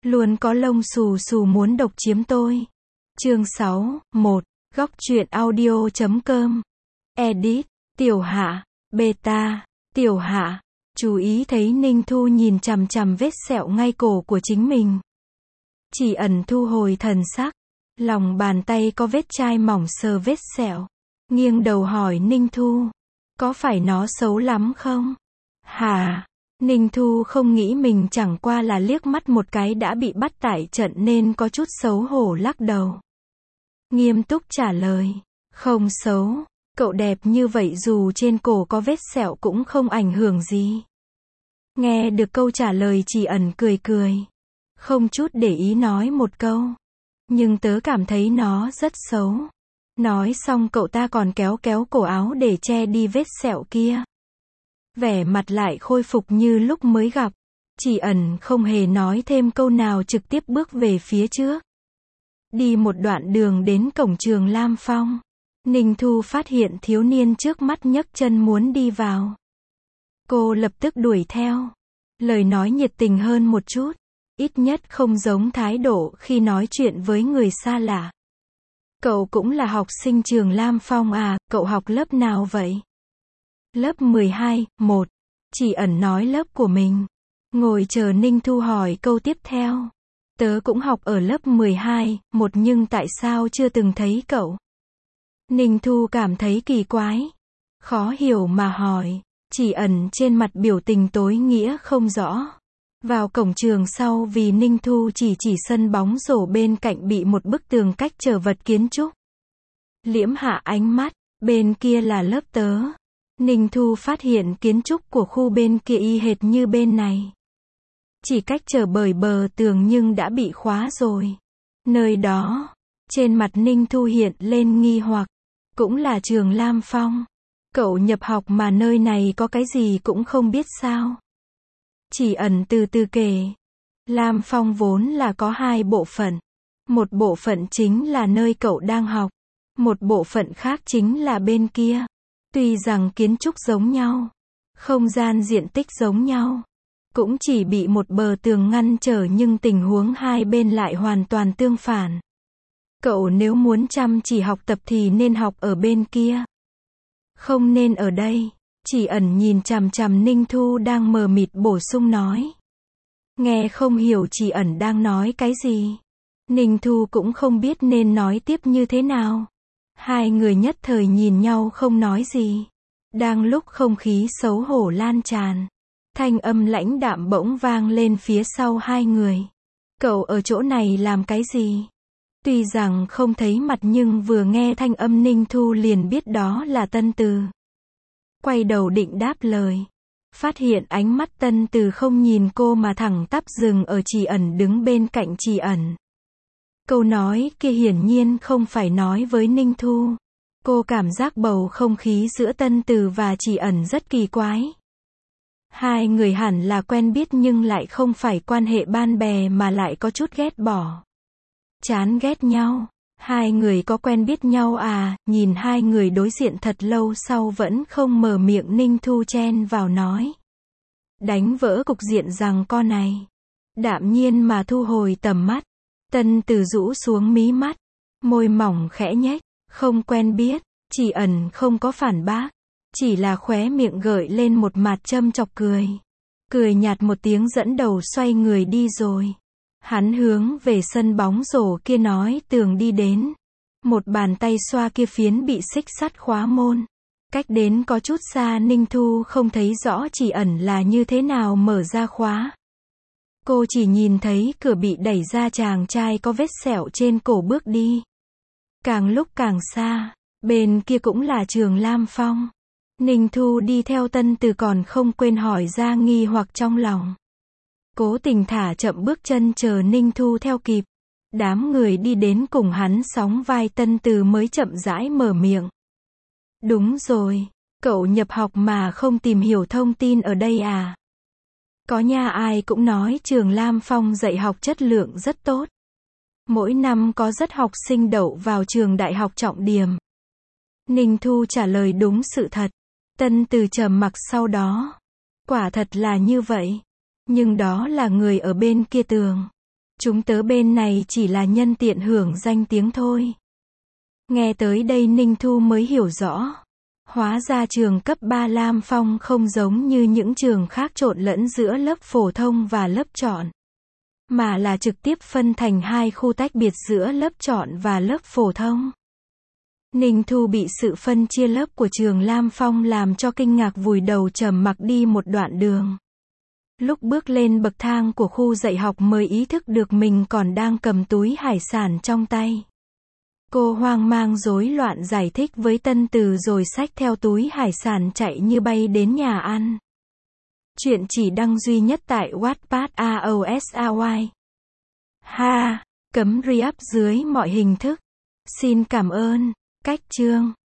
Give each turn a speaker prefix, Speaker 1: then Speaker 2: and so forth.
Speaker 1: Luôn có lông xù xù muốn độc chiếm tôi. Chương 6, 1. Góc truyện audio.com. Edit. Tiểu Hạ. Beta. Tiểu Hạ. Chú ý thấy Ninh Thu nhìn chằm chằm vết sẹo ngay cổ của chính mình. Chỉ ẩn thu hồi thần sắc. Lòng bàn tay có vết chai mỏng sờ vết sẹo. Nghiêng đầu hỏi Ninh Thu. Có phải nó xấu lắm không? Hả? Ninh Thu không nghĩ mình chẳng qua là liếc mắt một cái đã bị bắt tại trận nên có chút xấu hổ lắc đầu. Nghiêm túc trả lời. Không xấu. Cậu đẹp như vậy dù trên cổ có vết sẹo cũng không ảnh hưởng gì. Nghe được câu trả lời Chỉ Ẩn cười cười. Không chút để ý nói một câu. Nhưng tớ cảm thấy nó rất xấu. Nói xong cậu ta còn kéo kéo cổ áo để che đi vết sẹo kia. Vẻ mặt lại khôi phục như lúc mới gặp. Chỉ Ẩn không hề nói thêm câu nào trực tiếp bước về phía trước. Đi một đoạn đường đến cổng trường Lam Phong. Ninh Thu phát hiện thiếu niên trước mắt nhấc chân muốn đi vào. Cô lập tức đuổi theo. Lời nói nhiệt tình hơn một chút. Ít nhất không giống thái độ khi nói chuyện với người xa lạ. Cậu cũng là học sinh trường Lam Phong à, cậu học lớp nào vậy? Lớp 12, 1. Chỉ Ẩn nói lớp của mình. Ngồi chờ Ninh Thu hỏi câu tiếp theo. Tớ cũng học ở lớp 12, 1 nhưng tại sao chưa từng thấy cậu? Ninh Thu cảm thấy kỳ quái. Khó hiểu mà hỏi. Chỉ Ẩn trên mặt biểu tình tối nghĩa không rõ. Vào cổng trường sau vì Ninh Thu chỉ sân bóng rổ bên cạnh bị một bức tường cách trở vật kiến trúc. Liễm hạ ánh mắt, bên kia là lớp tớ. Ninh Thu phát hiện kiến trúc của khu bên kia y hệt như bên này. Chỉ cách trở bởi bờ tường nhưng đã bị khóa rồi. Nơi đó, trên mặt Ninh Thu hiện lên nghi hoặc. Cũng là trường Lam Phong. Cậu nhập học mà nơi này có cái gì cũng không biết sao? Chỉ Ẩn từ từ kể. Lam Phong vốn là có 2 bộ phận. Một bộ phận chính là nơi cậu đang học. Một bộ phận khác chính là bên kia. Tuy rằng kiến trúc giống nhau, không gian diện tích giống nhau, cũng chỉ bị một bờ tường ngăn trở nhưng tình huống hai bên lại hoàn toàn tương phản. Cậu nếu muốn chăm chỉ học tập thì nên học ở bên kia. Không nên ở đây. Chỉ Ẩn nhìn chằm chằm Ninh Thu đang mờ mịt bổ sung nói. Nghe không hiểu Chỉ Ẩn đang nói cái gì. Ninh Thu cũng không biết nên nói tiếp như thế nào. Hai người nhất thời nhìn nhau không nói gì. Đang lúc không khí xấu hổ lan tràn. Thanh âm lãnh đạm bỗng vang lên phía sau hai người. Cậu ở chỗ này làm cái gì? Tuy rằng không thấy mặt nhưng vừa nghe thanh âm Ninh Thu liền biết đó là Tân Từ. Quay đầu định đáp lời. Phát hiện ánh mắt Tân Từ không nhìn cô mà thẳng tắp dừng ở Chỉ Ẩn đứng bên cạnh Chỉ Ẩn. Câu nói kia hiển nhiên không phải nói với Ninh Thu. Cô cảm giác bầu không khí giữa Tân Từ và Chỉ Ẩn rất kỳ quái. Hai người hẳn là quen biết nhưng lại không phải quan hệ ban bè mà lại có chút ghét bỏ. Chán ghét nhau. Hai người có quen biết nhau à? Nhìn hai người đối diện thật lâu sau vẫn không mở miệng Ninh Thu chen vào nói. Đánh vỡ cục diện rằng con này. Đạm nhiên mà thu hồi tầm mắt. Tân Từ rũ xuống mí mắt. Môi mỏng khẽ nhếch. Không quen biết. Chỉ Ẩn không có phản bác. Chỉ là khóe miệng gợi lên một mặt châm chọc cười. Cười nhạt một tiếng dẫn đầu xoay người đi rồi. Hắn hướng về sân bóng rổ kia nói tường đi đến. Một bàn tay xoa kia phiến bị xích sắt khóa môn. Cách đến có chút xa Ninh Thu không thấy rõ Chỉ Ẩn là như thế nào mở ra khóa. Cô chỉ nhìn thấy cửa bị đẩy ra chàng trai có vết sẹo trên cổ bước đi. Càng lúc càng xa, bên kia cũng là trường Lam Phong. Ninh Thu đi theo Tân Từ còn không quên hỏi ra nghi hoặc trong lòng. Cố tình thả chậm bước chân chờ Ninh Thu theo kịp. Đám người đi đến cùng hắn sóng vai Tân Từ mới chậm rãi mở miệng. Đúng rồi, cậu nhập học mà không tìm hiểu thông tin ở đây à? Có nha, ai cũng nói trường Lam Phong dạy học chất lượng rất tốt. Mỗi năm có rất học sinh đậu vào trường đại học trọng điểm. Ninh Thu trả lời đúng sự thật. Tân Từ trầm mặc sau đó. Quả thật là như vậy. Nhưng đó là người ở bên kia tường. Chúng tớ bên này chỉ là nhân tiện hưởng danh tiếng thôi. Nghe tới đây Ninh Thu mới hiểu rõ. Hóa ra trường cấp 3 Lam Phong không giống như những trường khác trộn lẫn giữa lớp phổ thông và lớp chọn, mà là trực tiếp phân thành hai khu tách biệt giữa lớp chọn và lớp phổ thông. Ninh Thu bị sự phân chia lớp của trường Lam Phong làm cho kinh ngạc, vùi đầu trầm mặc đi một đoạn đường. Lúc bước lên bậc thang của khu dạy học mới ý thức được mình còn đang cầm túi hải sản trong tay. Cô hoang mang rối loạn giải thích với Tân Từ rồi xách theo túi hải sản chạy như bay đến nhà ăn. Chuyện chỉ đăng duy nhất tại Wattpad AOSAY. Ha, cấm re-up dưới mọi hình thức. Xin cảm ơn. Cách chương